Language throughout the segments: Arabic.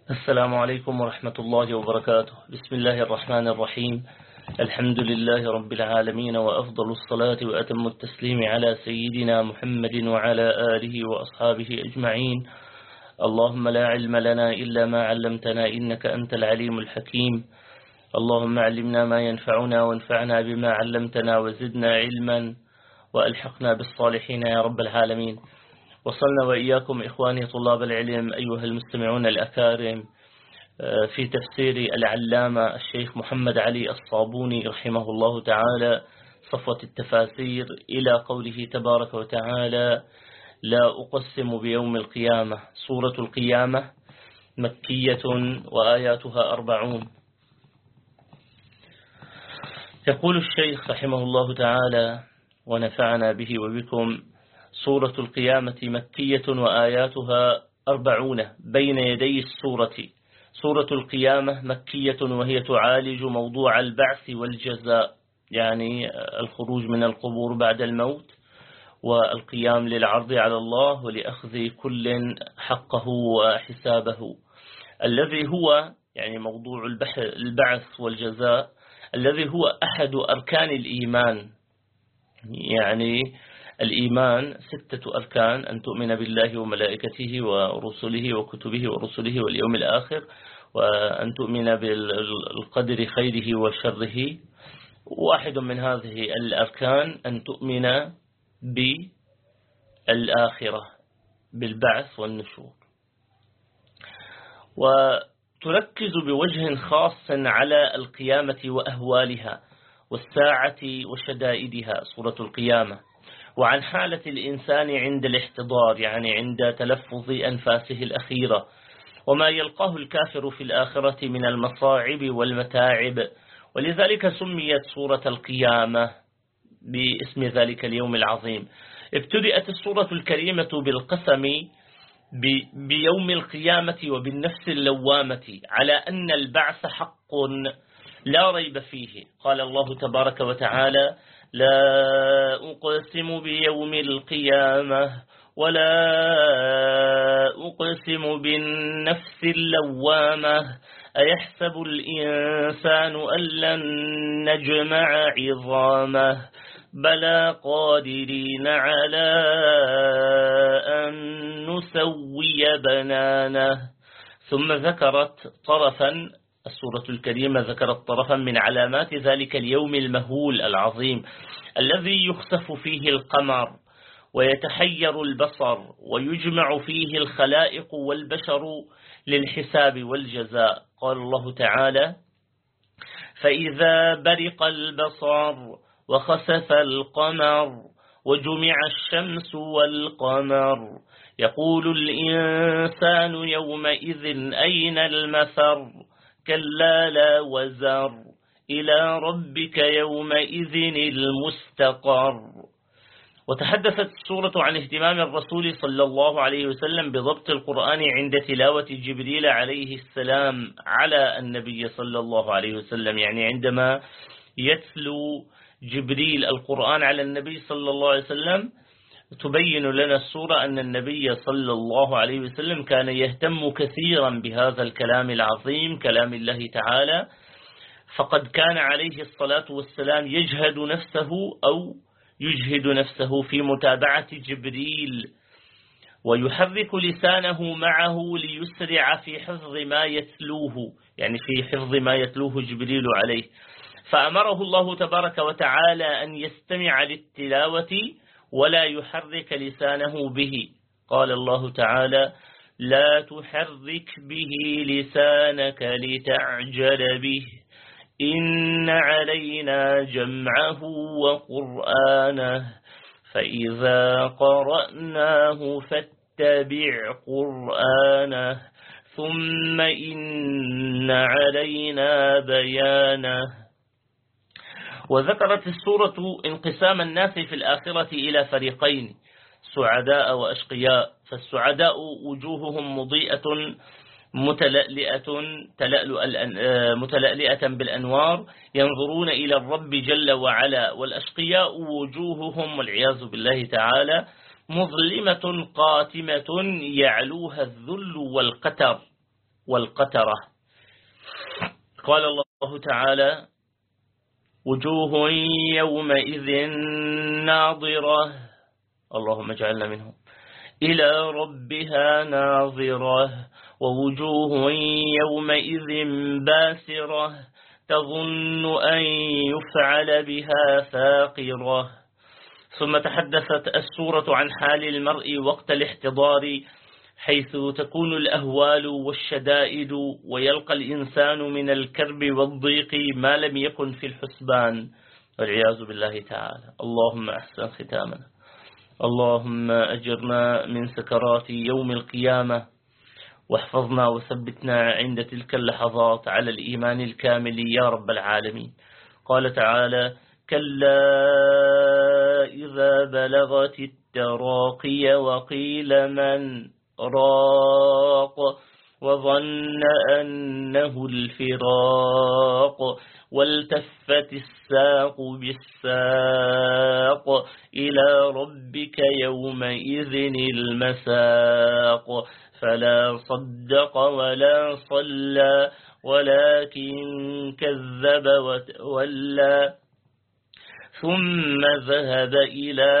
السلام عليكم ورحمة الله وبركاته. بسم الله الرحمن الرحيم. الحمد لله رب العالمين، وأفضل الصلاة وأتم التسليم على سيدنا محمد وعلى آله وأصحابه أجمعين. اللهم لا علم لنا إلا ما علمتنا إنك أنت العليم الحكيم. اللهم علمنا ما ينفعنا وانفعنا بما علمتنا وزدنا علما وألحقنا بالصالحين يا رب العالمين. وصلنا وإياكم إخواني طلاب العلم أيها المستمعون الأكارم في تفسير العلامة الشيخ محمد علي الصابوني رحمه الله تعالى صفوة التفاسير إلى قوله تبارك وتعالى: لا أقسم بيوم القيامة. سورة القيامة مكية وآياتها 40. يقول الشيخ رحمه الله تعالى ونفعنا به وبكم: سورة القيامة مكية وآياتها 40. بين يدي السورة سورة القيامة مكية، وهي تعالج موضوع البعث والجزاء، يعني الخروج من القبور بعد الموت والقيام للعرض على الله ولأخذ كل حقه وحسابه، الذي هو يعني موضوع البعث والجزاء، الذي هو أحد أركان الإيمان. يعني الإيمان 6 أركان: أن تؤمن بالله وملائكته ورسله وكتبه ورسله واليوم الآخر، وأن تؤمن بالقدر خيره وشره. واحد من هذه الأركان أن تؤمن بالآخرة، بالبعث والنشور، وتركز بوجه خاص على القيامة وأهوالها والساعة وشدائدها سورة القيامة، وعن حالة الإنسان عند الاحتضار، يعني عند تلفظ أنفاسه الأخيرة، وما يلقاه الكافر في الآخرة من المصاعب والمتاعب. ولذلك سميت سورة القيامة باسم ذلك اليوم العظيم. ابتدأت السورة الكريمة بالقسم بيوم القيامة وبالنفس اللوامة على أن البعث حق لا ريب فيه. قال الله تبارك وتعالى: لا أقسم بيوم القيامة ولا أقسم بالنفس اللوامة أيحسب الإنسان أن لن نجمع عظامه بلى قادرين على أن نسوي بنانه. ثم ذكرت طرفا، السورة الكريمة ذكرت طرفا من علامات ذلك اليوم المهول العظيم، الذي يخسف فيه القمر ويتحير البصر ويجمع فيه الخلائق والبشر للحساب والجزاء. قال الله تعالى: فإذا برق البصر وخسف القمر وجمع الشمس والقمر يقول الإنسان يومئذ أين المفر كلا لا وزر إلى ربك يومئذ المستقر. وتحدثت السورة عن اهتمام الرسول صلى الله عليه وسلم بضبط القرآن عند تلاوة جبريل عليه السلام على النبي صلى الله عليه وسلم، يعني عندما يتلو جبريل القرآن على النبي صلى الله عليه وسلم تبين لنا السورة أن النبي صلى الله عليه وسلم كان يهتم كثيرا بهذا الكلام العظيم، كلام الله تعالى، فقد كان عليه الصلاة والسلام يجهد نفسه في متابعة جبريل، ويحرك لسانه معه ليسرع في حفظ ما يتلوه، يعني في حفظ ما يتلوه جبريل عليه. فأمره الله تبارك وتعالى أن يستمع للتلاوة ولا يحرك لسانه به. قال الله تعالى: لا تحرك به لسانك لتعجل به إن علينا جمعه وقرآنه فإذا قرأناه فاتبع قرآنه ثم إن علينا بيانه. وذكرت السورة انقسام الناس في الآخرة إلى فريقين: سعداء وأشقياء. فالسعداء وجوههم مضيئة متلألئة بالأنوار ينظرون إلى الرب جل وعلا، والأشقياء وجوههم والعياذ بالله تعالى مظلمة قاتمة يعلوها الذل والقتر. والقترة. قال الله تعالى: وجوه يومئذ ناظرة، اللهم اجعلنا منهم، إلى ربها ناظرة، ووجوه يومئذ باسرة تظن أن يفعل بها فاقرة. ثم تحدثت السورة عن حال المرء وقت الاحتضار، حيث تكون الأهوال والشدائد ويلقى الإنسان من الكرب والضيق ما لم يكن في الحسبان، والعياذ بالله تعالى. اللهم أحسن ختامنا، اللهم أجرنا من سكرات يوم القيامة، واحفظنا وثبتنا عند تلك اللحظات على الإيمان الكامل يا رب العالمين. قال تعالى: كلا إذا بلغت التراقي وقيل من راق وظن أنه الفراق والتفت الساق بالساق إلى ربك يومئذ المساق فلا صدق ولا صلى ولكن كذب وتولى ثم ذهب إلى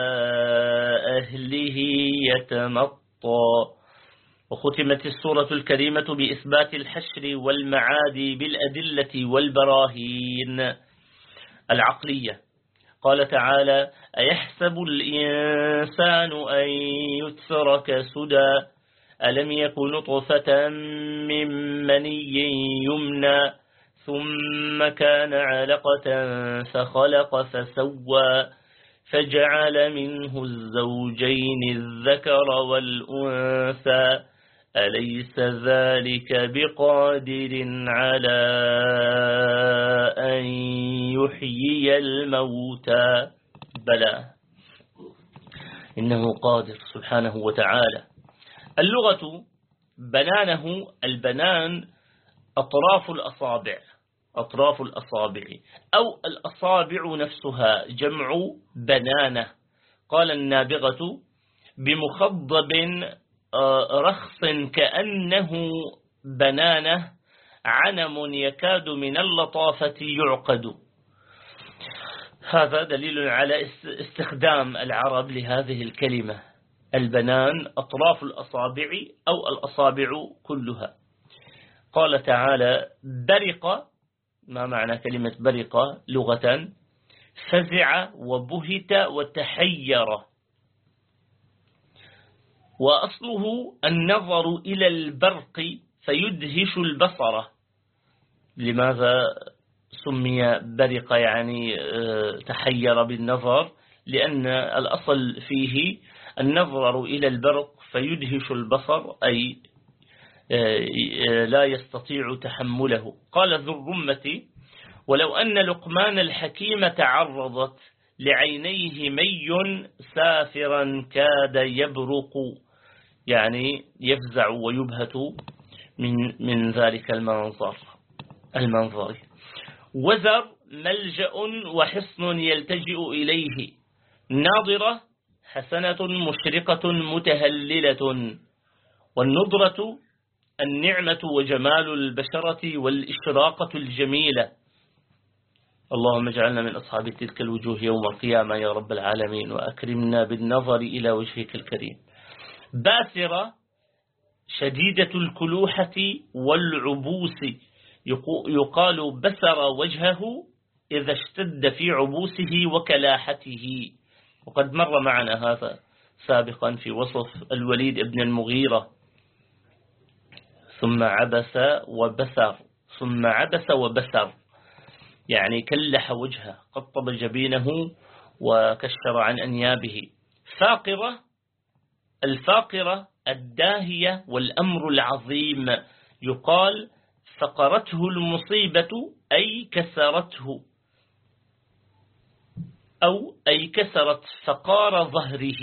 أهله يتمطى. وختمت السورة الكريمة بإثبات الحشر والمعاد بالأدلة والبراهين العقلية. قال تعالى: أيحسب الإنسان أن يترك سدى ألم يكن نطفة من مني يمنى ثم كان علقة فخلق فسوى فجعل منه الزوجين الذكر والأنثى أليس ذلك بقادر على أن يحيي الموتى بلى إنه قادر سبحانه وتعالى. اللغة بنانه، البنان أطراف الأصابع، أطراف الأصابع أو الأصابع نفسها جمع بنانة. قال النابغة: بمخضب رخص كأنه بنانة عنم يكاد من اللطافة يعقد. هذا دليل على استخدام العرب لهذه الكلمة. البنان أطراف الأصابع أو الأصابع كلها. قال تعالى: برق، ما معنى كلمة برق لغة؟ فزع وبهت وتحير، وأصله النظر إلى البرق فيدهش البصر. لماذا سمي برق يعني تحير بالنظر؟ لأن الأصل فيه النظر إلى البرق فيدهش البصر، أي لا يستطيع تحمله. قال ذو الرمة: ولو أن لقمان الحكيم تعرضت لعينيه مي سافرا كاد يبرق، يعني يفزع ويبهت من ذلك المنظر. وزر ملجأ وحصن يلتجئ إليه، ناظرة حسنة مشرقة متهللة، والنضرة النعمة وجمال البشرة والإشراقة الجميلة. اللهم اجعلنا من أصحاب تلك الوجوه يوم القيامة يا رب العالمين، وأكرمنا بالنظر إلى وجهك الكريم. باسرة شديدة الكلوحة والعبوس، يقال بسر وجهه إذا اشتد في عبوسه وكلاحته، وقد مر معنا هذا سابقا في وصف الوليد بن المغيرة. ثم عبس وبسر، ثم عبس وبسر، يعني كلح وجهه، قطب جبينه وكشر عن أنيابه. فاقرة، الفاقرة الداهية والأمر العظيم، يقال فقرته المصيبة أي كسرته، أو أي كسرت فقار ظهره.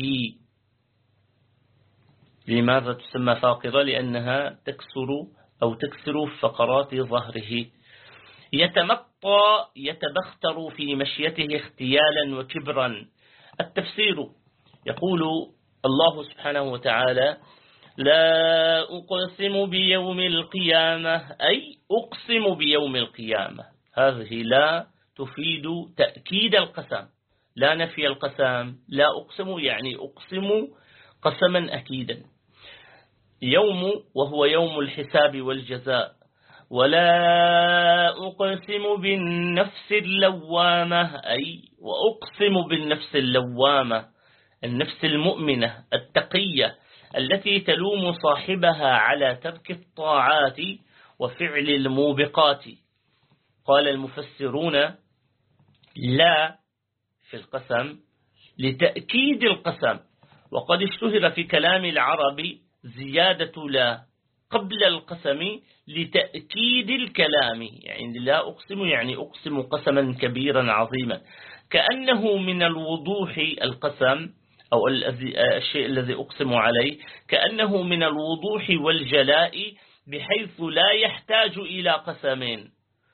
لماذا تسمى فاقرة؟ لأنها تكسر فقرات ظهره. يتمطى يتبختر في مشيته اختيالا وكبرا. التفسير يقول الله سبحانه وتعالى: لا أقسم بيوم القيامة، أي أقسم بيوم القيامة. هذه لا تفيد تأكيد القسم، لا نفي القسم. لا أقسم يعني أقسم قسما أكيدا. يوم وهو يوم الحساب والجزاء. ولا أقسم بالنفس اللوامة، أي وأقسم بالنفس اللوامة، النفس المؤمنة التقية التي تلوم صاحبها على ترك الطاعات وفعل الموبقات. قال المفسرون: لا في القسم لتأكيد القسم، وقد اشتهر في كلام العرب زيادة لا قبل القسم لتأكيد الكلام، يعني لا أقسم يعني أقسم قسما كبيرا عظيما، كأنه من الوضوح القسم أو الشيء الذي أقسم عليه، كأنه من الوضوح والجلاء بحيث لا يحتاج إلى قسمين.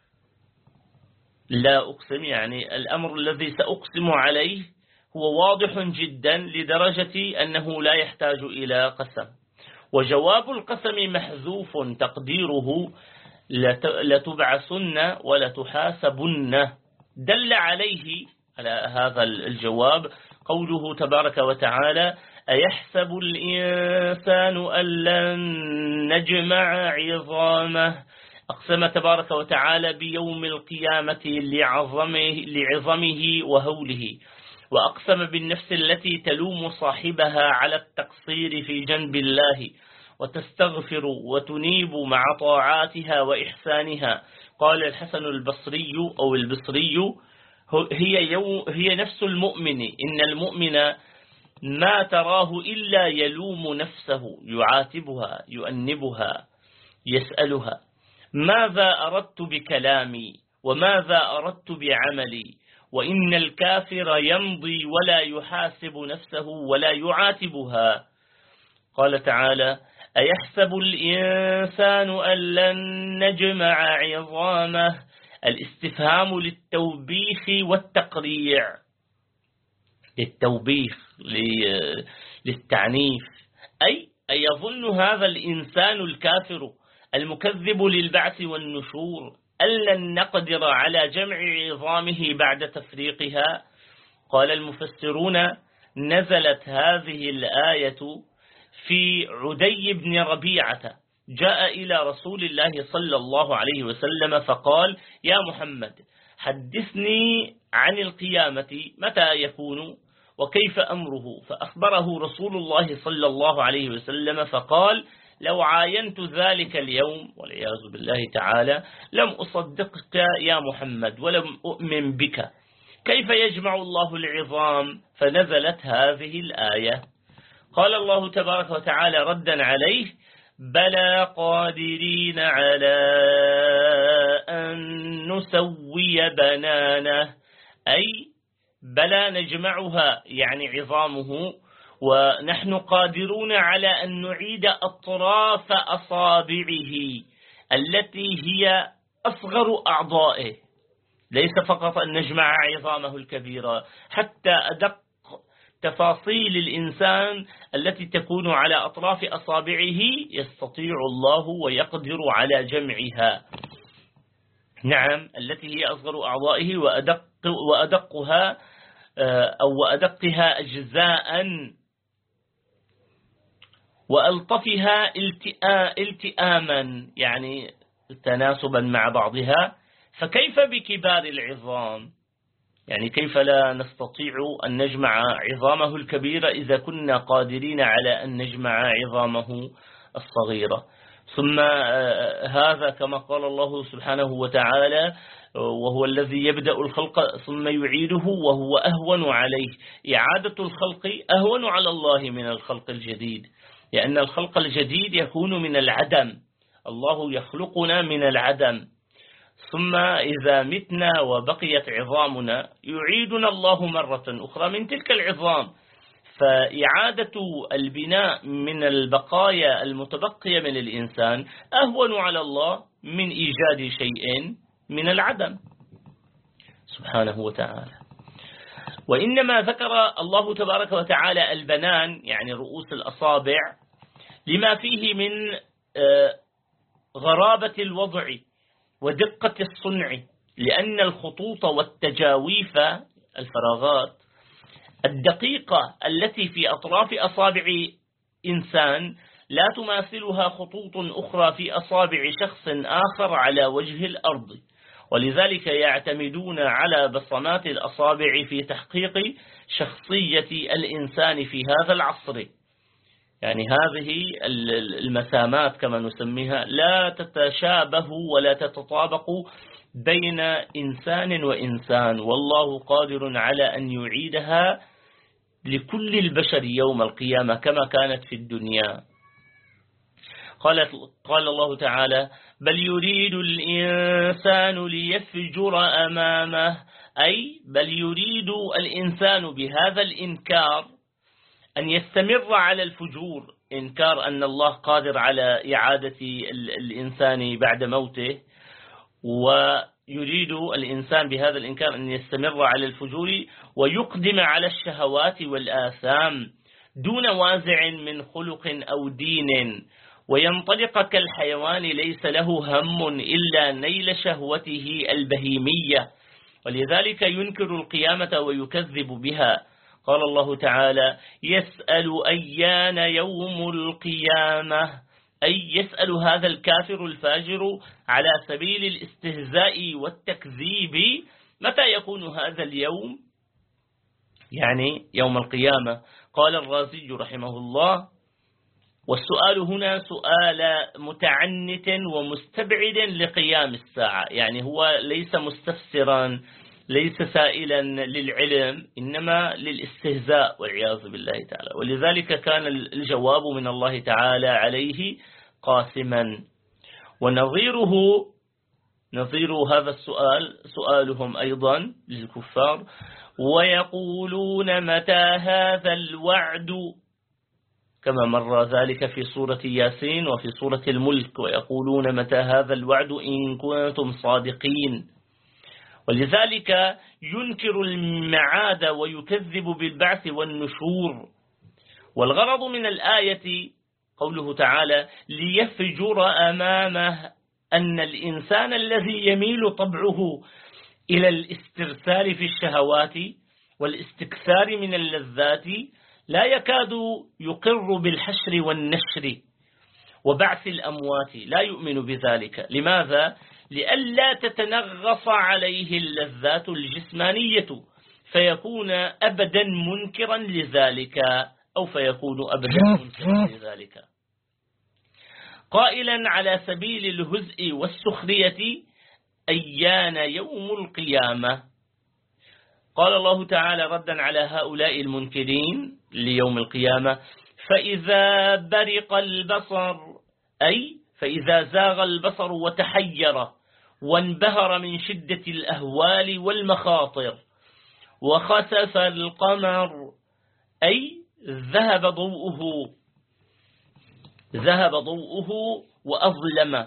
لا أقسم يعني الأمر الذي سأقسم عليه هو واضح جدا لدرجة أنه لا يحتاج إلى قسم. وجواب القسم محذوف تقديره لتبعثن ولتحاسبن. دل عليه على هذا الجواب قوله تبارك وتعالى: أيحسب الإنسان أن لن نجمع عظامه. أقسم تبارك وتعالى بيوم القيامة لعظمه وهوله، وأقسم بالنفس التي تلوم صاحبها على التقصير في جنب الله وتستغفر وتنيب مع طاعاتها وإحسانها. قال الحسن البصري أو البصري: هي نفس المؤمن، إن المؤمن ما تراه إلا يلوم نفسه، يعاتبها، يؤنبها، يسألها: ماذا أردت بكلامي وماذا أردت بعملي؟ وإن الكافر يمضي ولا يحاسب نفسه ولا يعاتبها. قال تعالى: أيحسب الإنسان أن لن نجمع عظامه. الاستفهام للتوبيخ والتقريع، للتوبيخ للتعنيف، أي أيظن هذا الإنسان الكافر المكذب للبعث والنشور أن لن نقدر على جمع عظامه بعد تفريقها؟ قال المفسرون: نزلت هذه الآية في عدي بن ربيعة، جاء إلى رسول الله صلى الله عليه وسلم فقال: يا محمد، حدثني عن القيامة، متى يكون وكيف أمره؟ فأخبره رسول الله صلى الله عليه وسلم فقال: لو عاينت ذلك اليوم والعياذ بالله تعالى لم أصدقك يا محمد ولم أؤمن بك. كيف يجمع الله العظام؟ فنزلت هذه الآية. قال الله تبارك وتعالى ردا عليه: بلى قادرين على أن نسوي بنانه، أي بلى نجمعها يعني عظامه، ونحن قادرون على أن نعيد أطراف أصابعه التي هي أصغر أعضائه، ليس فقط أن نجمع عظامه الكبيرة، حتى أدق تفاصيل الإنسان التي تكون على أطراف أصابعه يستطيع الله ويقدر على جمعها. نعم، التي هي أصغر أعضائه وأدقها أو وأدقها أجزاء وألطفها التئاما، يعني تناسبا مع بعضها. فكيف بكبار العظام؟ يعني كيف لا نستطيع أن نجمع عظامه الكبيرة إذا كنا قادرين على أن نجمع عظامه الصغيرة؟ ثم هذا كما قال الله سبحانه وتعالى: وهو الذي يبدأ الخلق ثم يعيده وهو أهون عليه. إعادة الخلق أهون على الله من الخلق الجديد، لأن الخلق الجديد يكون من العدم، الله يخلقنا من العدم، ثم إذا متنا وبقيت عظامنا يعيدنا الله مرة أخرى من تلك العظام. فإعادة البناء من البقايا المتبقية من الإنسان أهون على الله من إيجاد شيء من العدم سبحانه وتعالى. وإنما ذكر الله تبارك وتعالى البنان يعني رؤوس الأصابع لما فيه من غرابة الوضع ودقة الصنع، لأن الخطوط والتجاويف الفراغات الدقيقة التي في أطراف أصابع إنسان لا تماثلها خطوط أخرى في أصابع شخص آخر على وجه الأرض، ولذلك يعتمدون على بصمات الأصابع في تحقيق شخصية الإنسان في هذا العصر. يعني هذه المسامات كما نسميها لا تتشابه ولا تتطابق بين إنسان وإنسان، والله قادر على أن يعيدها لكل البشر يوم القيامة كما كانت في الدنيا. قال الله تعالى: بل يريد الإنسان ليفجر أمامه، أي بل يريد الإنسان بهذا الإنكار أن يستمر على الفجور، إنكار أن الله قادر على إعادة الإنسان بعد موته، ويريد الإنسان بهذا الإنكار أن يستمر على الفجور ويقدم على الشهوات والآثام دون وازع من خلق أو دين، وينطلق كالحيوان ليس له هم إلا نيل شهوته البهيمية، ولذلك ينكر القيامة ويكذب بها. قال الله تعالى: يسأل أيان يوم القيامة، أي يسأل هذا الكافر الفاجر على سبيل الاستهزاء والتكذيب متى يكون هذا اليوم، يعني يوم القيامة. قال الرازي رحمه الله: والسؤال هنا سؤال متعنت ومستبعد لقيام الساعة، يعني هو ليس مستفسرا، ليس سائلا للعلم، إنما للاستهزاء والعياذ بالله تعالى، ولذلك كان الجواب من الله تعالى عليه قاسما. ونظيره نظير هذا السؤال سؤالهم أيضا للكفار: ويقولون متى هذا الوعد، كما مر ذلك في سورة ياسين وفي سورة الملك: ويقولون متى هذا الوعد إن كنتم صادقين. ولذلك ينكر المعاد ويكذب بالبعث والنشور. والغرض من الآية قوله تعالى: ليفجر أمامه، أن الإنسان الذي يميل طبعه إلى الاسترسال في الشهوات والاستكثار من اللذات لا يكاد يقر بالحشر والنشر وبعث الأموات، لا يؤمن بذلك. لماذا؟ لئلا تتنغص عليه اللذات الجسمانية فيكون أبدا منكرا لذلك، أو فيكون أبدا منكرا لذلك، قائلا على سبيل الهزء والسخرية: أيان يوم القيامة. قال الله تعالى ردا على هؤلاء المنكرين ليوم القيامة: فإذا برق البصر، أي فإذا زاغ البصر وتحير وانبهر من شدة الأهوال والمخاطر، وخسف القمر، أي ذهب ضوءه وأظلم،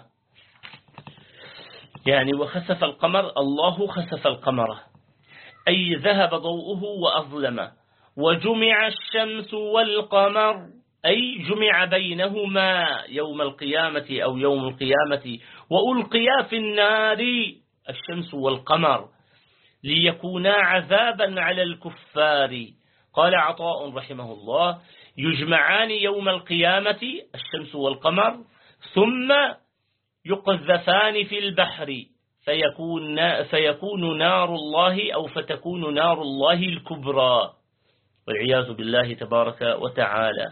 يعني وخسف القمر، الله خسف القمر، أي ذهب ضوءه وأظلم. وجمع الشمس والقمر، أي جمع بينهما يوم القيامة أو يوم القيامة، وألقيا في النار الشمس والقمر ليكونا عذابا على الكفار. قال عطاء رحمه الله: يجمعان يوم القيامة الشمس والقمر ثم يقذفان في البحر فيكون نار الله، أو فتكون نار الله الكبرى، والعياذ بالله تبارك وتعالى.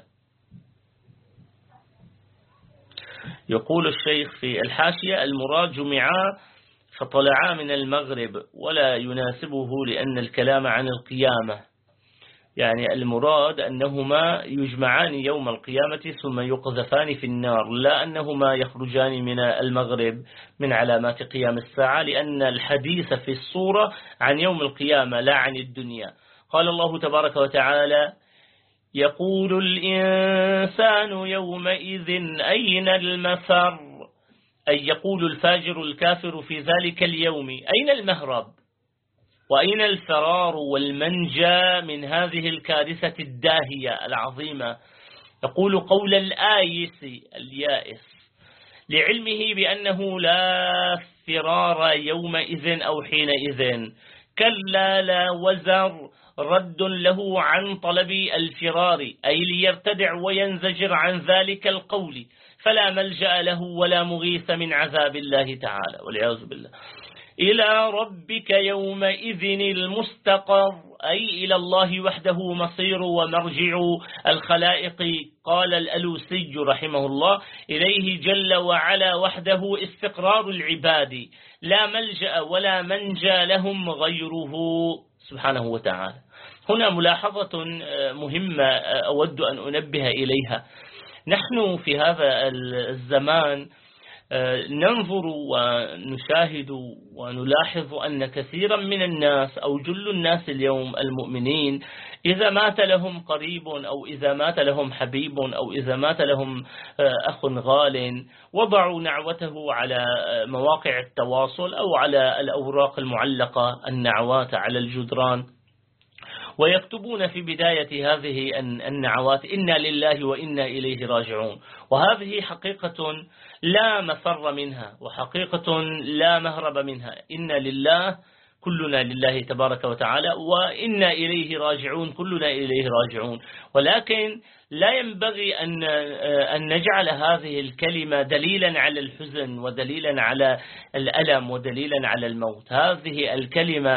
يقول الشيخ في الحاشية: المراد جمعا فطلعا من المغرب، ولا يناسبه لأن الكلام عن القيامة، يعني المراد أنهما يجمعان يوم القيامة ثم يقذفان في النار، لا أنهما يخرجان من المغرب من علامات قيام الساعة، لأن الحديث في الصورة عن يوم القيامة لا عن الدنيا. قال الله تبارك وتعالى: يقول الإنسان يومئذ أين المفر، أي يقول الفاجر الكافر في ذلك اليوم: أين المهرب وأين الفرار والمنجى من هذه الكارثة الداهية العظيمة يقول قول الآيس اليائس لعلمه بأنه لا فرار يومئذ أو حينئذ. كلا لا وزر رد له عن طلب الفرار، أي ليرتدع وينزجر عن ذلك القول، فلا ملجأ له ولا مغيث من عذاب الله تعالى والعياذ بالله. إلى ربك يومئذ المستقر، أي إلى الله وحده مصير ومرجع الخلائق. قال الألوسي رحمه الله: إليه جل وعلا وحده استقرار العباد، لا ملجأ ولا منجى لهم غيره سبحانه وتعالى. هنا ملاحظة مهمة أود أن أنبه إليها. نحن في هذا الزمان ننظر ونشاهد ونلاحظ أن كثيرا من الناس أو جل الناس اليوم المؤمنين إذا مات لهم قريب أو إذا مات لهم حبيب أو إذا مات لهم أخ غال وضعوا نعوته على مواقع التواصل أو على الأوراق المعلقة، النعوات على الجدران، ويكتبون في بداية هذه النعوات: إنا لله وإنا إليه راجعون. وهذه حقيقة لا مفر منها وحقيقة لا مهرب منها. إنا لله، كلنا لله تبارك وتعالى، وإنا إليه راجعون، كلنا إليه راجعون. ولكن لا ينبغي أن نجعل هذه الكلمة دليلا على الحزن ودليلا على الألم ودليلا على الموت. هذه الكلمة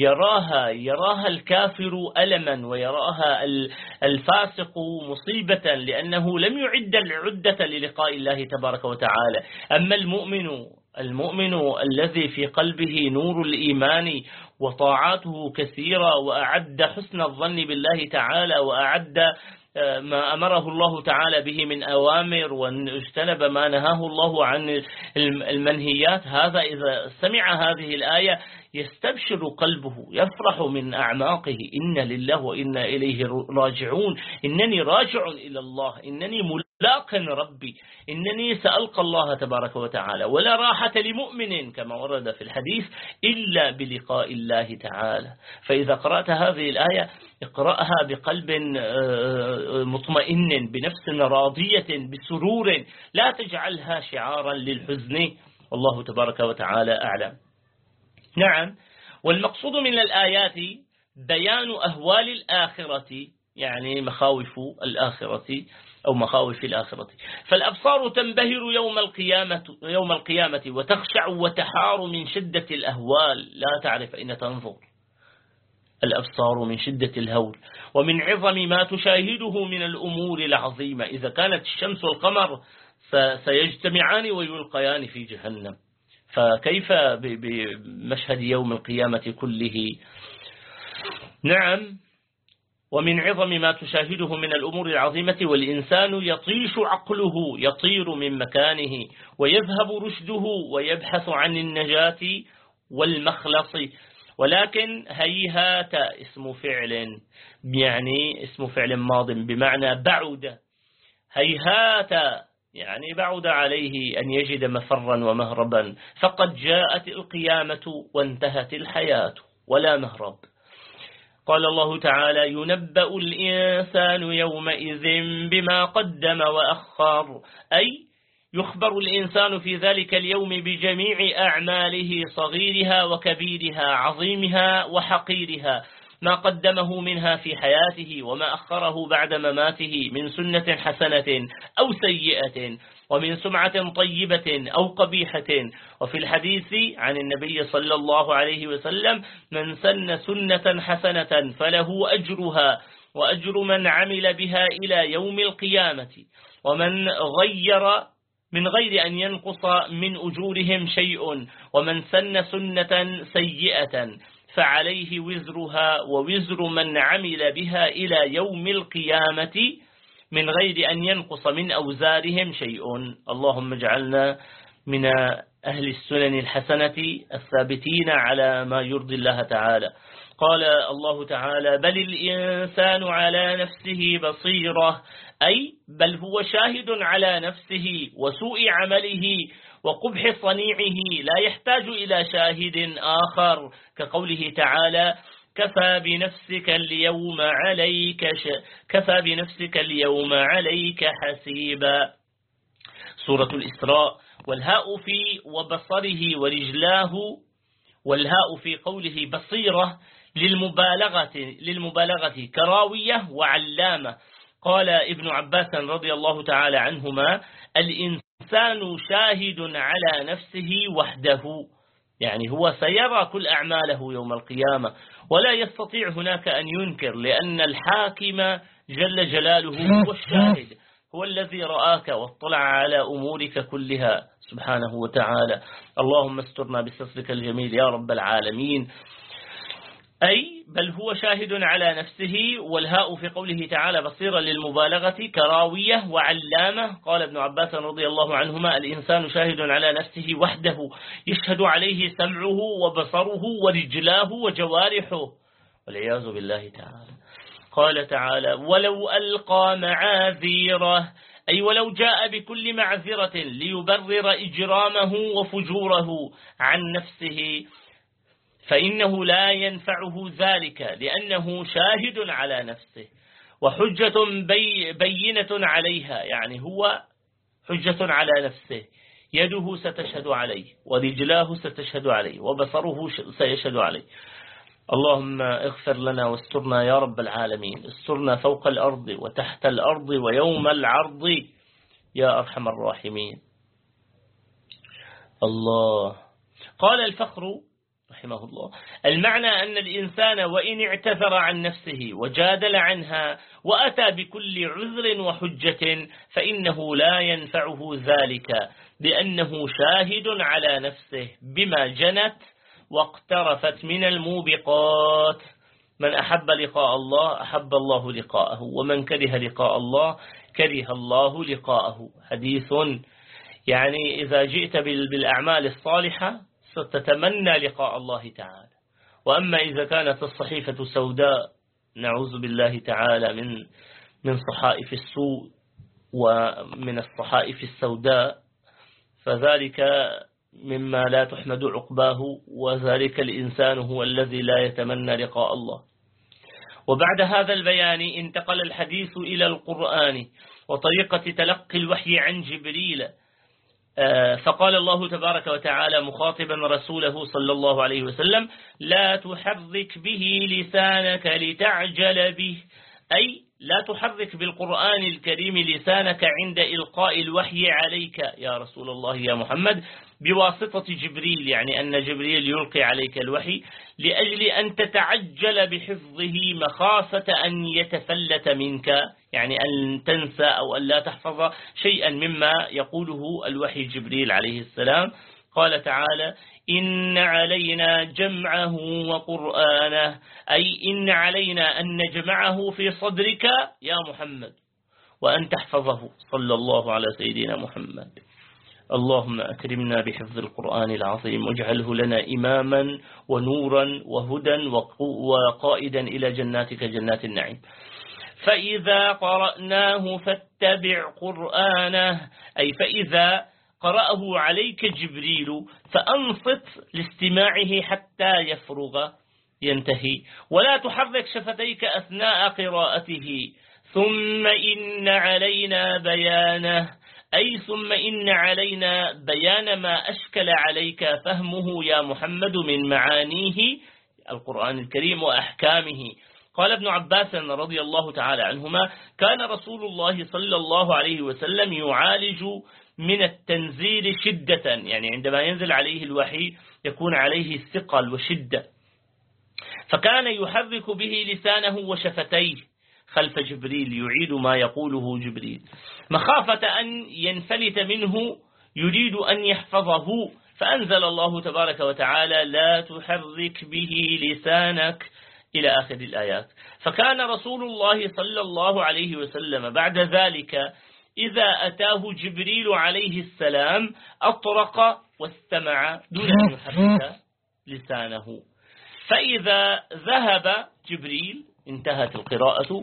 يراها الكافر ألما ويراها الفاسق مصيبة، لأنه لم يعد العدة للقاء الله تبارك وتعالى. أما المؤمن الذي في قلبه نور الإيمان وطاعاته كثيرة وأعد حسن الظن بالله تعالى وأعد ما أمره الله تعالى به من أوامر واجتنب ما نهاه الله عن المنهيات، هذا إذا سمع هذه الآية يستبشر قلبه، يفرح من أعماقه: إنا لله وإنا إليه راجعون، إنني راجع إلى الله، إنني ملاق ربي، إنني سألقى الله تبارك وتعالى. ولا راحة لمؤمن كما ورد في الحديث إلا بلقاء الله تعالى. فإذا قرأت هذه الآية اقرأها بقلب مطمئن، بنفس راضية، بسرور، لا تجعلها شعارا للحزن، والله تبارك وتعالى أعلم. نعم، والمقصود من الآيات بيان أهوال الآخرة، يعني مخاوف الآخرة أو مخاوف الآخرة. فالأبصار تنبهر يوم القيامة وتخشع وتحار من شدة الأهوال، لا تعرف أين تنظر. الأبصار من شدة الهول ومن عظم ما تشاهده من الأمور العظيمة. إذا كانت الشمس والقمر سيجتمعان ويلقيان في جهنم، فكيف بمشهد يوم القيامة كله؟ نعم، ومن عظم ما تشاهده من الأمور العظيمة. والإنسان يطيش عقله، يطير من مكانه ويذهب رشده ويبحث عن النجاة والمخلص. ولكن هيهات اسم فعل، يعني اسم فعل ماض بمعنى بعد. هيهات يعني بعد عليه أن يجد مفرا ومهربا، فقد جاءت القيامة وانتهت الحياة ولا مهرب. قال الله تعالى: ينبأ الإنسان يومئذ بما قدم وأخر، أي يخبر الإنسان في ذلك اليوم بجميع أعماله، صغيرها وكبيرها، عظيمها وحقيرها، ما قدمه منها في حياته وما أخره بعد مماته من سنة حسنة أو سيئة، ومن سمعة طيبة أو قبيحة. وفي الحديث عن النبي صلى الله عليه وسلم: من سن سنة حسنة فله أجرها وأجر من عمل بها إلى يوم القيامة، ومن غير من غير أن ينقص من أجورهم شيء، ومن سن سنة سيئة فعليه وزرها ووزر من عمل بها إلى يوم القيامة من غير أن ينقص من أوزارهم شيء. اللهم اجعلنا من أهل السنن الحسنة الثابتين على ما يرضي الله تعالى. قال الله تعالى: بل الإنسان على نفسه بصيرة، أي بل هو شاهد على نفسه وسوء عمله وقبح صنيعه، لا يحتاج إلى شاهد آخر، كقوله تعالى: كفى بنفسك اليوم عليك حسيبا. سورة الإسراء. والهاء في وبصره ورجلاه، والهاء في قوله بصيرة للمبالغة كراوية وعلامة. قال ابن عباس رضي الله تعالى عنهما: الإنسان شاهد على نفسه وحده، يعني هو سيرى كل أعماله يوم القيامة ولا يستطيع هناك أن ينكر، لأن الحاكم جل جلاله هو الشاهد، هو الذي رآك واطلع على أمورك كلها سبحانه وتعالى. اللهم استرنا بسترك الجميل يا رب العالمين. أي بل هو شاهد على نفسه. والهاء في قوله تعالى بصيرة للمبالغة كراوية وعلامة. قال ابن عباس رضي الله عنهما: الإنسان شاهد على نفسه وحده، يشهد عليه سمعه وبصره ورجلاه وجوارحه، والعياذ بالله تعالى. قال تعالى: ولو ألقى معاذيره، أي ولو جاء بكل معذرة ليبرر إجرامه وفجوره عن نفسه، فإنه لا ينفعه ذلك، لأنه شاهد على نفسه وحجة بينة عليها، يعني هو حجة على نفسه، يده ستشهد عليه ورجلاه ستشهد عليه وبصره سيشهد عليه. اللهم اغفر لنا واسترنا يا رب العالمين، استرنا فوق الأرض وتحت الأرض ويوم العرض يا أرحم الراحمين. الله. قال الفخر رحمه الله: المعنى أن الإنسان وإن اعتذر عن نفسه وجادل عنها وأتى بكل عذر وحجة فإنه لا ينفعه ذلك، لأنه شاهد على نفسه بما جنت واقترفت من الموبقات. من أحب لقاء الله أحب الله لقاءه، ومن كره لقاء الله كره الله لقاءه. حديث. يعني إذا جئت بالأعمال الصالحة ستتمنى لقاء الله تعالى، وأما إذا كانت الصحيفة سوداء نعوذ بالله تعالى من صحائف السوء ومن الصحائف السوداء، فذلك مما لا تحمد عقباه، وذلك الإنسان هو الذي لا يتمنى لقاء الله. وبعد هذا البيان انتقل الحديث إلى القرآن وطريقة تلقي الوحي عن جبريل. فقال الله تبارك وتعالى مخاطبا رسوله صلى الله عليه وسلم: لا تحرك به لسانك لتعجل به، أي لا تحرك بالقرآن الكريم لسانك عند إلقاء الوحي عليك يا رسول الله يا محمد بواسطة جبريل، يعني أن جبريل يلقي عليك الوحي لأجل أن تتعجل بحفظه مخافة أن يتفلت منك، يعني أن تنسى أو أن لا تحفظ شيئا مما يقوله الوحي جبريل عليه السلام. قال تعالى: إن علينا جمعه وقرآنه، أي إن علينا أن نجمعه في صدرك يا محمد وأن تحفظه صلى الله على سيدنا محمد. اللهم أكرمنا بحفظ القرآن العظيم واجعله لنا إماما ونورا وهدى وقائدا إلى جناتك جنات النعيم. فإذا قرأناه فاتبع قرآنه، أي فإذا قرأه عليك جبريل فأنصت لاستماعه حتى يفرغ ينتهي، ولا تحرك شفتيك أثناء قراءته. ثم إن علينا بيانه، أي ثم إن علينا بيان ما أشكل عليك فهمه يا محمد من معانيه القرآن الكريم وأحكامه. قال ابن عباس رضي الله تعالى عنهما: كان رسول الله صلى الله عليه وسلم يعالج من التنزيل شدة، يعني عندما ينزل عليه الوحي يكون عليه الثقل وشدة، فكان يحرك به لسانه وشفتيه خلف جبريل يعيد ما يقوله جبريل مخافة أن ينفلت منه، يريد أن يحفظه، فأنزل الله تبارك وتعالى: لا تحرك به لسانك إلى آخر الآيات. فكان رسول الله صلى الله عليه وسلم بعد ذلك إذا أتاه جبريل عليه السلام أطرق واستمع دون أن يحرك لسانه، فإذا ذهب جبريل انتهت القراءة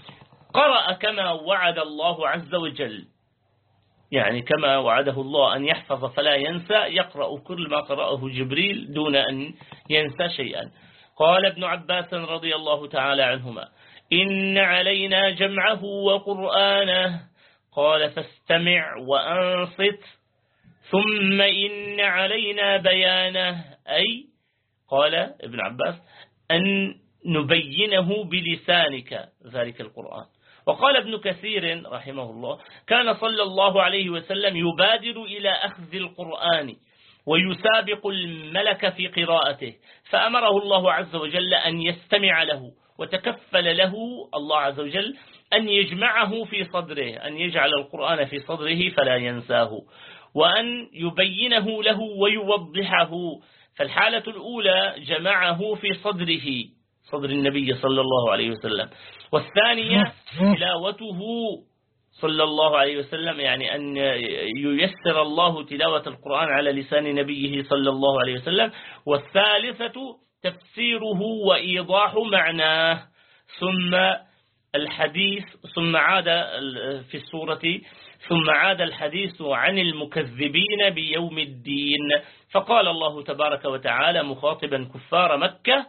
قرأ كما وعد الله عز وجل، يعني كما وعده الله أن يحفظ فلا ينسى، يقرأ كل ما قرأه جبريل دون أن ينسى شيئا. قال ابن عباس رضي الله تعالى عنهما: إن علينا جمعه وقرآنه. قال: فاستمع وأنصت. ثم إن علينا بيانه، أي قال ابن عباس أن نبينه بلسانك ذلك القرآن. وقال ابن كثير رحمه الله: كان صلى الله عليه وسلم يبادر إلى أخذ القرآن ويسابق الملك في قراءته، فأمره الله عز وجل أن يستمع له، وتكفل له الله عز وجل أن يجمعه في صدره، أن يجعل القرآن في صدره فلا ينساه، وأن يبينه له ويوضحه. فالحالة الأولى جمعه في صدره، صدر النبي صلى الله عليه وسلم، والثانية تلاوته صلى الله عليه وسلم، يعني أن ييسر الله تلاوة القرآن على لسان نبيه صلى الله عليه وسلم، والثالثة تفسيره وإيضاح معناه. ثم الحديث، ثم عاد في السورة، ثم عاد الحديث عن المكذبين بيوم الدين، فقال الله تبارك وتعالى مخاطبا كفار مكة: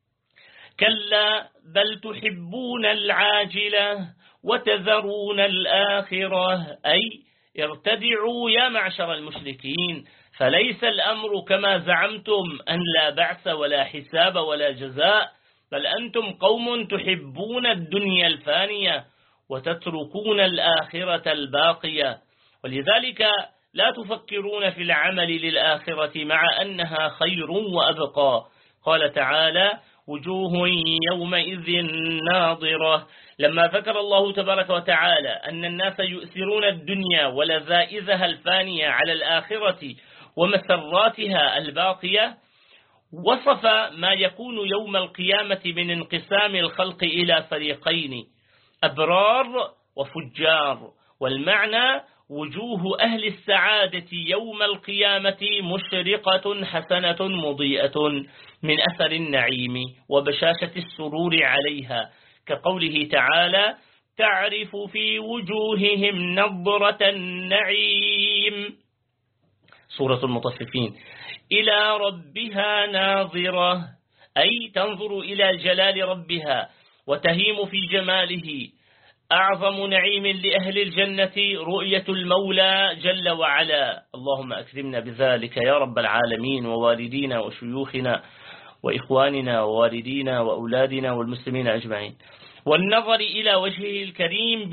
كلا بل تحبون العاجلة وتذرون الآخرة، أي ارتدعوا يا معشر المشركين، فليس الأمر كما زعمتم أن لا بعث ولا حساب ولا جزاء، بل أنتم قوم تحبون الدنيا الفانية وتتركون الآخرة الباقية، ولذلك لا تفكرون في العمل للآخرة مع أنها خير وأبقى. قال تعالى: وجوه يومئذ ناظرة. لما ذكر الله تبارك وتعالى أن الناس يؤثرون الدنيا ولذائذها الفانية على الآخرة ومسراتها الباقية، وصف ما يكون يوم القيامة من انقسام الخلق إلى فريقين: أبرار وفجار. والمعنى: وجوه أهل السعادة يوم القيامة مشرقة حسنة مضيئة من أثر النعيم وبشاشة السرور عليها، كقوله تعالى: تعرف في وجوههم نضرة النعيم، سورة المطففين، إلى ربها ناظرة، أي تنظر إلى جلال ربها وتهيم في جماله. أعظم نعيم لأهل الجنة رؤية المولى جل وعلا، اللهم أكرمنا بذلك يا رب العالمين، ووالدينا وشيوخنا وإخواننا ووالدينا وأولادنا والمسلمين أجمعين، والنظر إلى وجهه الكريم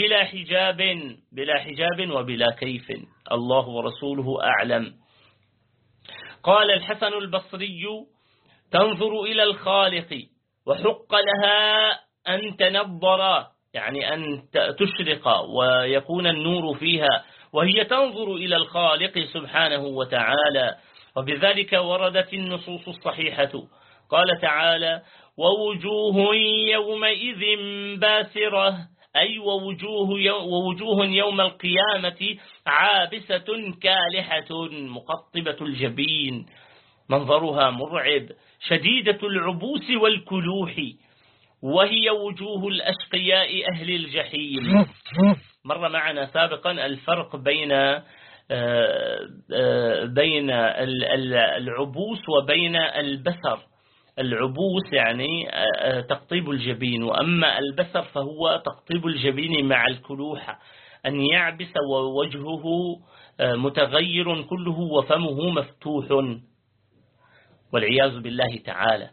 بلا حجاب وبلا كيف، الله ورسوله أعلم. قال الحسن البصري: تنظر إلى الخالق وحق لها أن تنظر، يعني أن تشرق ويكون النور فيها، وهي تنظر إلى الخالق سبحانه وتعالى. وبذلك وردت النصوص الصحيحة، قال تعالى: ووجوه يومئذ باسرة، أي ووجوه يوم القيامة عابسة كالحة مقطبة الجبين، منظرها مرعب شديدة العبوس والكلوح، وهي وجوه الأشقياء أهل الجحيم. مر معنا سابقا الفرق بين العبوس وبين البسر. العبوس يعني تقطيب الجبين، وأما البسر فهو تقطيب الجبين مع الكلوحة، أن يعبس ووجهه متغير كله وفمه مفتوح والعياذ بالله تعالى.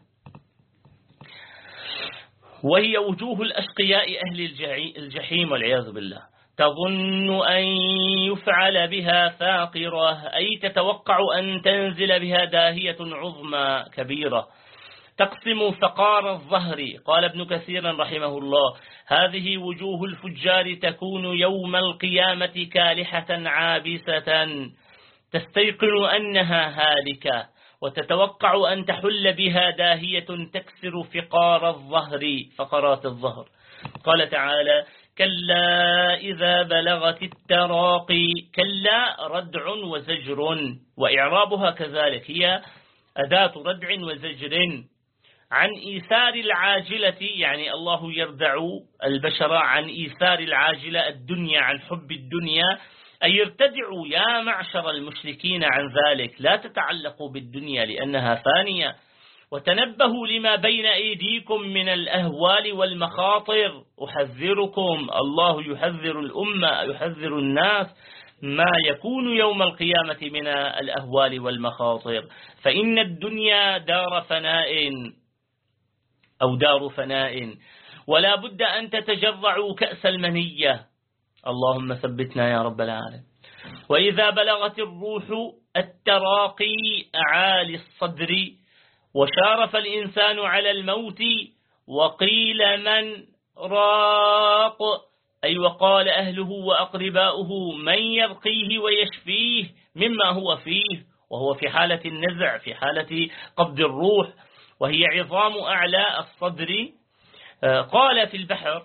وهي وجوه الأشقياء أهل الجحيم والعياذ بالله، تظن أن يفعل بها فاقرة، أي تتوقع أن تنزل بها داهية عظمى كبيرة تقسم فقار الظهر. قال ابن كثير رحمه الله: هذه وجوه الفجار تكون يوم القيامة كالحة عابسة، تستيقن أنها هالكة، وتتوقع أن تحل بها داهية تكسر فقرات الظهر. قال تعالى: كلا إذا بلغت التراقي. كلا ردع وزجر، وإعرابها كذلك هي أداة ردع وزجر، عن إيثار العاجلة، يعني الله يردع البشر عن إيثار العاجلة الدنيا، عن حب الدنيا، أي ارتدعوا يا معشر المشركين عن ذلك، لا تتعلقوا بالدنيا لأنها فانية، وتنبهوا لما بين أيديكم من الأهوال والمخاطر. أحذركم، الله يحذر الأمة، يحذر الناس ما يكون يوم القيامة من الأهوال والمخاطر، فإن الدنيا دار فناء أو دار فناء، ولا بد أن تتجرعوا كأس المنية. اللهم ثبتنا يا رب العالمين. وإذا بلغت الروح التراقي أعالي الصدر، وشارف الإنسان على الموت، وقيل من راق، أي وقال أهله وأقرباؤه من يرقيه ويشفيه مما هو فيه، وهو في حالة النزع، في حالة قبض الروح، وهي عظام أعلى الصدر. قال في البحر،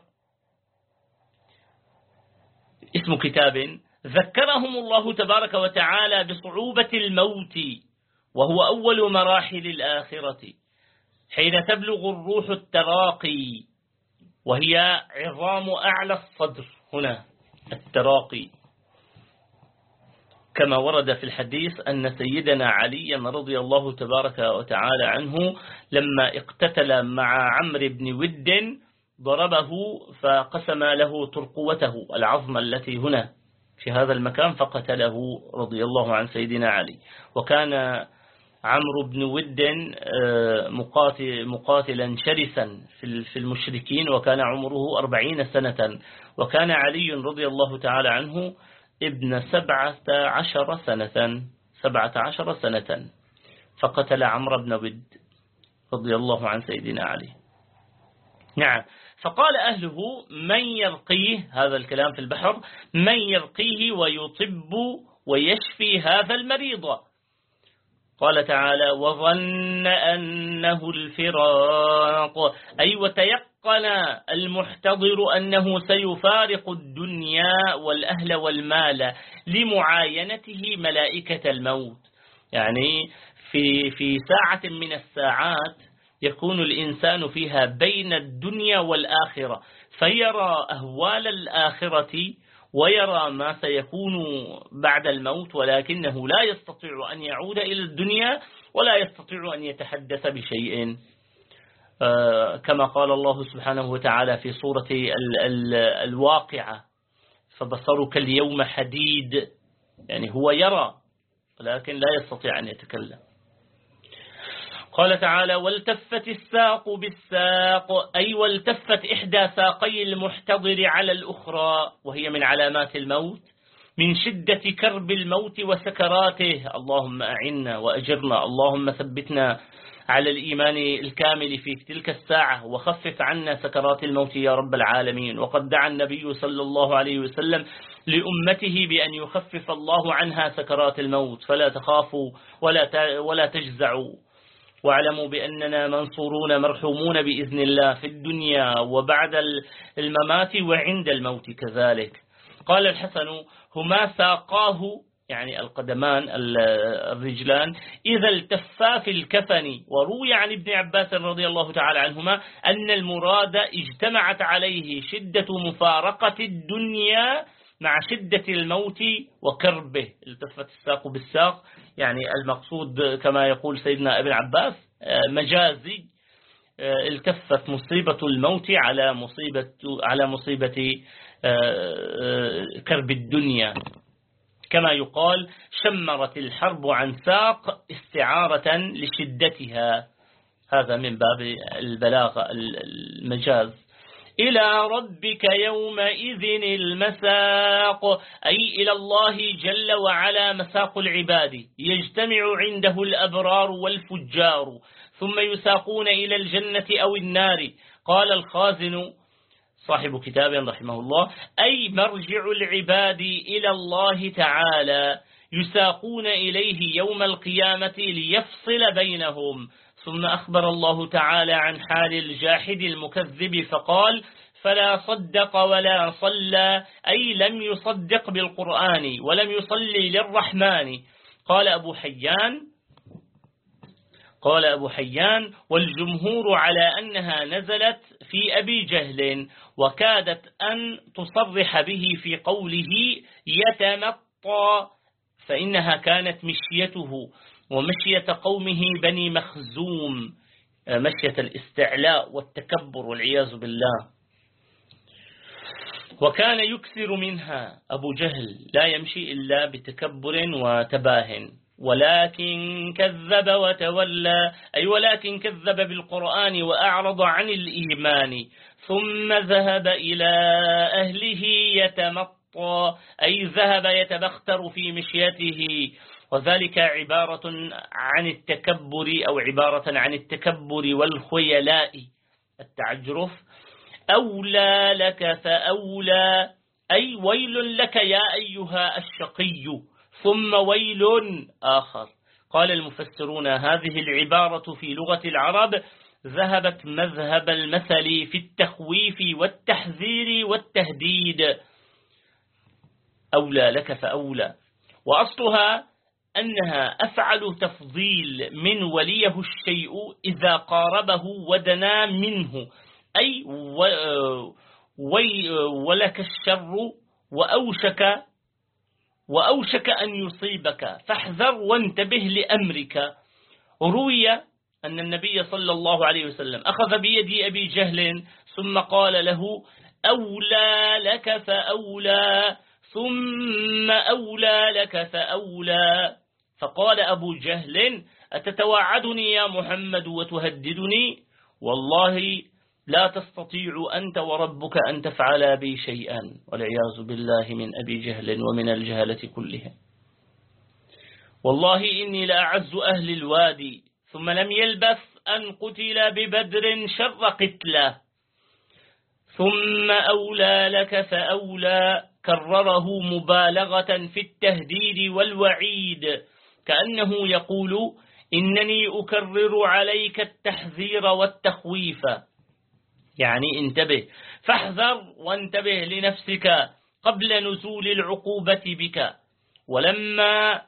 اسم كتاب، ذكرهم الله تبارك وتعالى بصعوبة الموت، وهو أول مراحل الآخرة، حين تبلغ الروح التراقي، وهي عظام أعلى الصدر. هنا التراقي، كما ورد في الحديث أن سيدنا علي رضي الله تبارك وتعالى عنه لما اقتتل مع عمرو بن ود ضربه فقسم له ترقوته، العظم التي هنا في هذا المكان، فقتله رضي الله عن سيدنا علي. وكان عمرو بن ود مقاتلا شرسا في المشركين، وكان عمره 40 سنة، وكان علي رضي الله تعالى عنه ابن 17 سنة، فقتل عمرو بن ود رضي الله عن سيدنا علي. نعم، فقال أهله من يرقيه، هذا الكلام في البحر، من يرقيه ويطب ويشفي هذا المريض. قال تعالى وظن أنه الفراق، أي وتيقن المحتضر أنه سيفارق الدنيا والأهل والمال لمعاينته ملائكة الموت. يعني في ساعة من الساعات يكون الإنسان فيها بين الدنيا والآخرة، فيرى أهوال الآخرة ويرى ما سيكون بعد الموت، ولكنه لا يستطيع أن يعود إلى الدنيا ولا يستطيع أن يتحدث بشيء، كما قال الله سبحانه وتعالى في سورة الواقعة فبصرك اليوم حديد، يعني هو يرى ولكن لا يستطيع أن يتكلم. قال تعالى والتفت الساق بالساق، أي والتفت إحدى ساقي المحتضر على الأخرى، وهي من علامات الموت، من شدة كرب الموت وسكراته. اللهم أعنا وأجرنا، اللهم ثبتنا على الإيمان الكامل في تلك الساعة، وخفف عنا سكرات الموت يا رب العالمين. وقد دعا النبي صلى الله عليه وسلم لأمته بأن يخفف الله عنها سكرات الموت، فلا تخافوا ولا تجزعوا، واعلموا بأننا منصورون مرحومون بإذن الله في الدنيا وبعد الممات وعند الموت كذلك. قال الحسن هما ساقاه، يعني القدمان الرجلان، إذا التفا في الكفن. وروي عن ابن عباس رضي الله تعالى عنهما أن المراد اجتمعت عليه شدة مفارقة الدنيا مع شدة الموت وكربه. التفت الساق بالساق، يعني المقصود كما يقول سيدنا ابن عباس مجازي، التفت مصيبة الموت على مصيبة كرب الدنيا، كما يقال شمرت الحرب عن ساق استعارة لشدتها. هذا من باب البلاغة المجاز. إلى ربك يومئذ المساق، أي إلى الله جل وعلا مساق العباد، يجتمع عنده الأبرار والفجار، ثم يساقون إلى الجنة أو النار. قال الخازن صاحب كتاب رحمه الله أي مرجع العباد إلى الله تعالى، يساقون إليه يوم القيامة ليفصل بينهم. ثم أخبر الله تعالى عن حال الجاحد المكذب فقال فلا صدق ولا صلى، أي لم يصدق بالقرآن ولم يصلي للرحمن. قال أبو حيان والجمهور على أنها نزلت في أبي جهل، وكادت أن تصرح به في قوله يتمطى، فإنها كانت مشيته ومشية قومه بني مخزوم، مشية الاستعلاء والتكبر والعياذ بالله. وكان يكثر منها أبو جهل، لا يمشي إلا بتكبر وتباه. ولكن كذب وتولى، أي ولكن كذب بالقرآن وأعرض عن الإيمان، ثم ذهب إلى أهله يتمطى، أي ذهب يتبختر في مشيته. وذلك عبارة عن التكبر، أو عبارة عن التكبر والخيلاء، التعجرف. أولى لك فأولى، أي ويل لك يا أيها الشقي، ثم ويل آخر. قال المفسرون هذه العبارة في لغة العرب ذهبت مذهب المثل في التخويف والتحذير والتهديد. أولى لك فأولى، وأصلها أنها أفعل تفضيل من وليه الشيء إذا قاربه ودنا منه، أي ولك الشر وأوشك أن يصيبك، فاحذر وانتبه لأمرك. روي أن النبي صلى الله عليه وسلم أخذ بيد أبي جهل ثم قال له: أولى لك فأولى، ثم أولى لك فأولى. فقال أبو جهل: أتتوعدني يا محمد وتهددني؟ والله لا تستطيع أنت وربك أن تفعلا بي شيئا، والعياذ بالله من أبي جهل ومن الجهلة كلهم. والله إني لأعز أهل الوادي، ثم لم يلبث أن قتل ببدر شر قتله. ثم أولى لك فأولى، كرره مبالغة في التهديد والوعيد، كأنه يقول: إنني أكرر عليك التحذير والتخويف، يعني انتبه، فاحذر وانتبه لنفسك قبل نزول العقوبة بك. ولما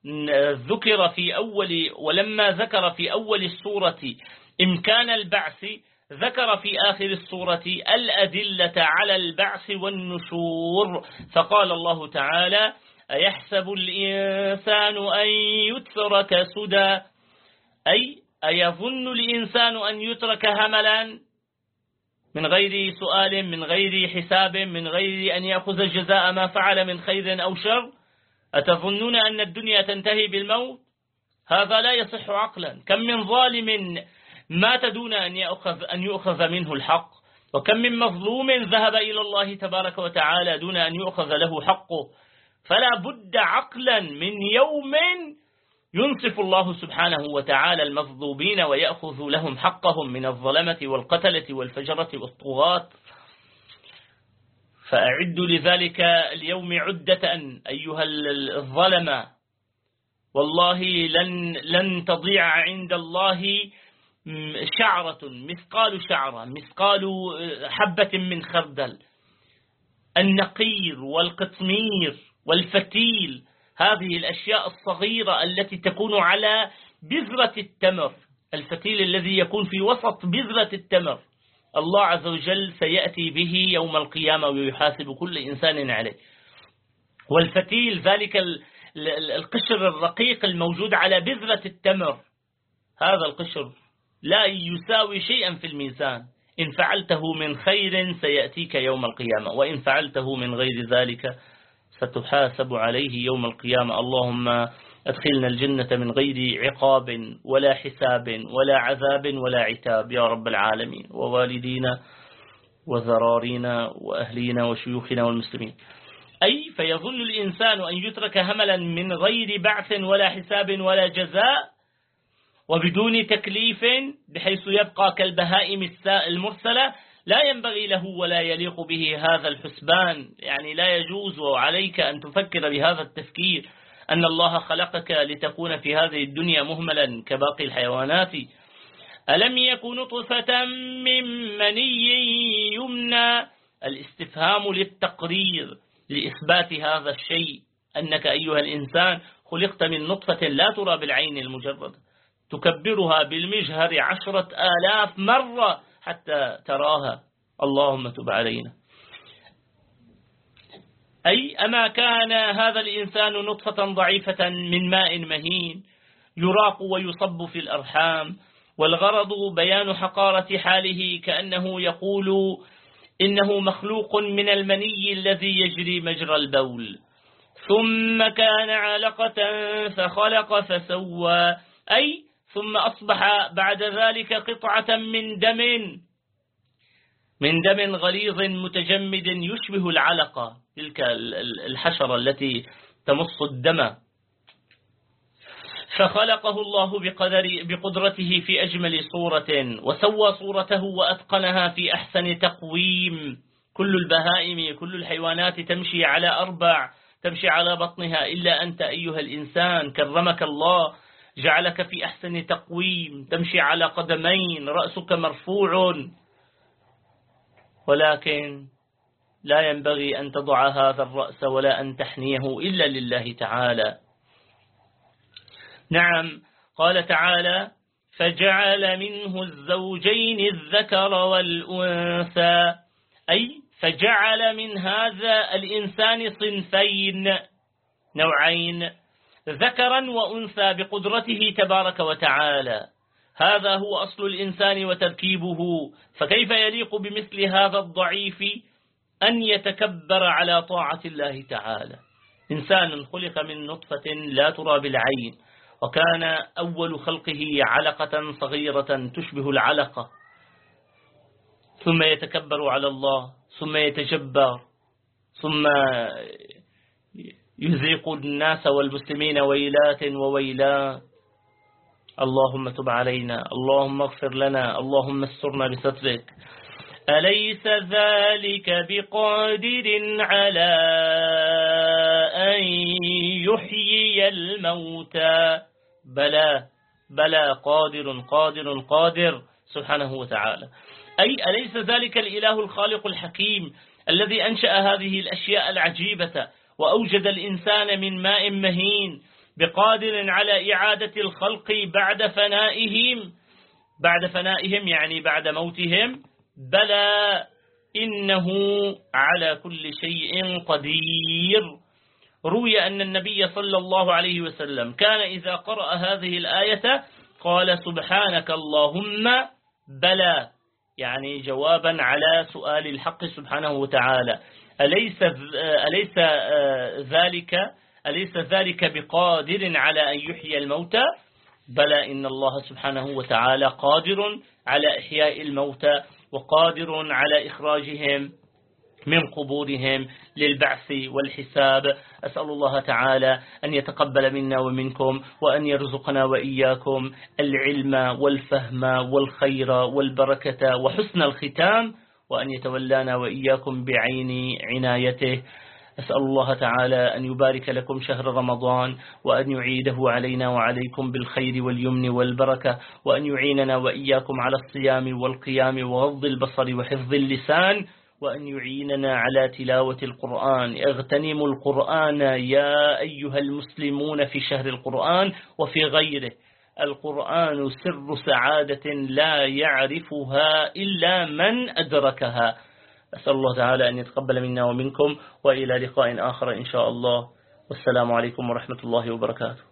ذكر في أول السورة إمكان البعث، ذكر في آخر السورة الأدلة على البعث والنشور، فقال الله تعالى: أيحسب الإنسان أن يترك سدى، أي أيظن الإنسان أن يترك هملا من غير سؤال، من غير حساب، من غير أن يأخذ جزاء ما فعل من خير أو شر؟ أتظنون أن الدنيا تنتهي بالموت؟ هذا لا يصح عقلا. كم من ظالم مات دون أن يؤخذ منه الحق، وكم من مظلوم ذهب إلى الله تبارك وتعالى دون أن يؤخذ له حقه. فلا بد عقلا من يوم ينصف الله سبحانه وتعالى المظلومين ويأخذ لهم حقهم من الظلمة والقتلة والفجرة والطغاة. فأعدوا لذلك اليوم عدة أيها الظلمة. والله لن تضيع عند الله شعرة، مثقال شعرة، مثقال حبة من خردل. النقير والقطمير والفتيل، هذه الأشياء الصغيرة التي تكون على بذرة التمر، الفتيل الذي يكون في وسط بذرة التمر، الله عز وجل سيأتي به يوم القيامة ويحاسب كل إنسان عليه. والفتيل ذلك القشر الرقيق الموجود على بذرة التمر، هذا القشر لا يساوي شيئا في الميزان. إن فعلته من خير سيأتيك يوم القيامة، وإن فعلته من غير ذلك ستحاسب عليه يوم القيامة. اللهم أدخلنا الجنة من غير عقاب ولا حساب ولا عذاب ولا عتاب يا رب العالمين، ووالدينا وذرارينا وأهلينا وشيوخنا والمسلمين. أي فيظن الإنسان أن يترك هملا من غير بعث ولا حساب ولا جزاء وبدون تكليف، بحيث يبقى كالبهائم المرسلة. لا ينبغي له ولا يليق به هذا الحسبان، يعني لا يجوز، وعليك أن تفكر بهذا التفكير، أن الله خلقك لتكون في هذه الدنيا مهملا كباقي الحيوانات. ألم يكن نطفة من مني يمنى، الاستفهام للتقرير لإثبات هذا الشيء، أنك أيها الإنسان خلقت من نطفة لا ترى بالعين المجرد، تكبرها بالمجهر 10,000 مرة حتى تراها. اللهم تب علينا. أي أما كان هذا الإنسان نطفة ضعيفة من ماء مهين يراق ويصب في الأرحام، والغرض بيان حقارة حاله، كأنه يقول إنه مخلوق من المني الذي يجري مجرى البول، ثم كان علقة فخلق فسوى، أي ثم أصبح بعد ذلك قطعة من دم غليظ متجمد يشبه العلقة، تلك الحشرة التي تمص الدم. فخلقه الله بقدرته في أجمل صورة، وسوى صورته وأتقنها في أحسن تقويم. كل البهائم، كل الحيوانات تمشي على 4، تمشي على بطنها، إلا أنت أيها الإنسان كرمك الله، جعلك في أحسن تقويم، تمشي على قدمين، رأسك مرفوع، ولكن لا ينبغي أن تضع هذا الرأس ولا أن تحنيه إلا لله تعالى. نعم، قال تعالى: فجعل منه الزوجين الذكر والأنثى، أي فجعل من هذا الإنسان صنفين، نوعين، ذكرا وأنثى بقدرته تبارك وتعالى. هذا هو أصل الإنسان وتركيبه، فكيف يليق بمثل هذا الضعيف أن يتكبر على طاعة الله تعالى؟ إنسان خلق من نطفة لا ترى بالعين، وكان أول خلقه علقة صغيرة تشبه العلقة، ثم يتكبر على الله، ثم يتجبر، ثم يذيق الناس والمسلمين ويلات وويلات. اللهم تب علينا، اللهم اغفر لنا، اللهم استرنا بسترك. أليس ذلك بقادر على أن يحيي الموتى؟ بلى قادر سبحانه وتعالى. أي أليس ذلك الإله الخالق الحكيم الذي أنشأ هذه الأشياء العجيبة وأوجد الإنسان من ماء مهين بقادر على إعادة الخلق بعد فنائهم يعني بعد موتهم؟ بلى إنه على كل شيء قدير. روي أن النبي صلى الله عليه وسلم كان إذا قرأ هذه الآية قال: سبحانك اللهم بلى، يعني جوابا على سؤال الحق سبحانه وتعالى: أليس ذلك بقادر على أن يحيي الموتى؟ بلى إن الله سبحانه وتعالى قادر على إحياء الموتى، وقادر على إخراجهم من قبورهم للبعث والحساب. أسأل الله تعالى أن يتقبل منا ومنكم، وأن يرزقنا وإياكم العلم والفهم والخير والبركة وحسن الختام، وأن يتولانا وإياكم بعين عنايته. أسأل الله تعالى أن يبارك لكم شهر رمضان، وأن يعيده علينا وعليكم بالخير واليمن والبركة، وأن يعيننا وإياكم على الصيام والقيام وغض البصر وحفظ اللسان، وأن يعيننا على تلاوة القرآن. اغتنموا القرآن يا أيها المسلمون في شهر القرآن وفي غيره. القرآن سر سعادة لا يعرفها إلا من أدركها. أسأل الله تعالى أن يتقبل منا ومنكم، وإلى لقاء آخر إن شاء الله، والسلام عليكم ورحمة الله وبركاته.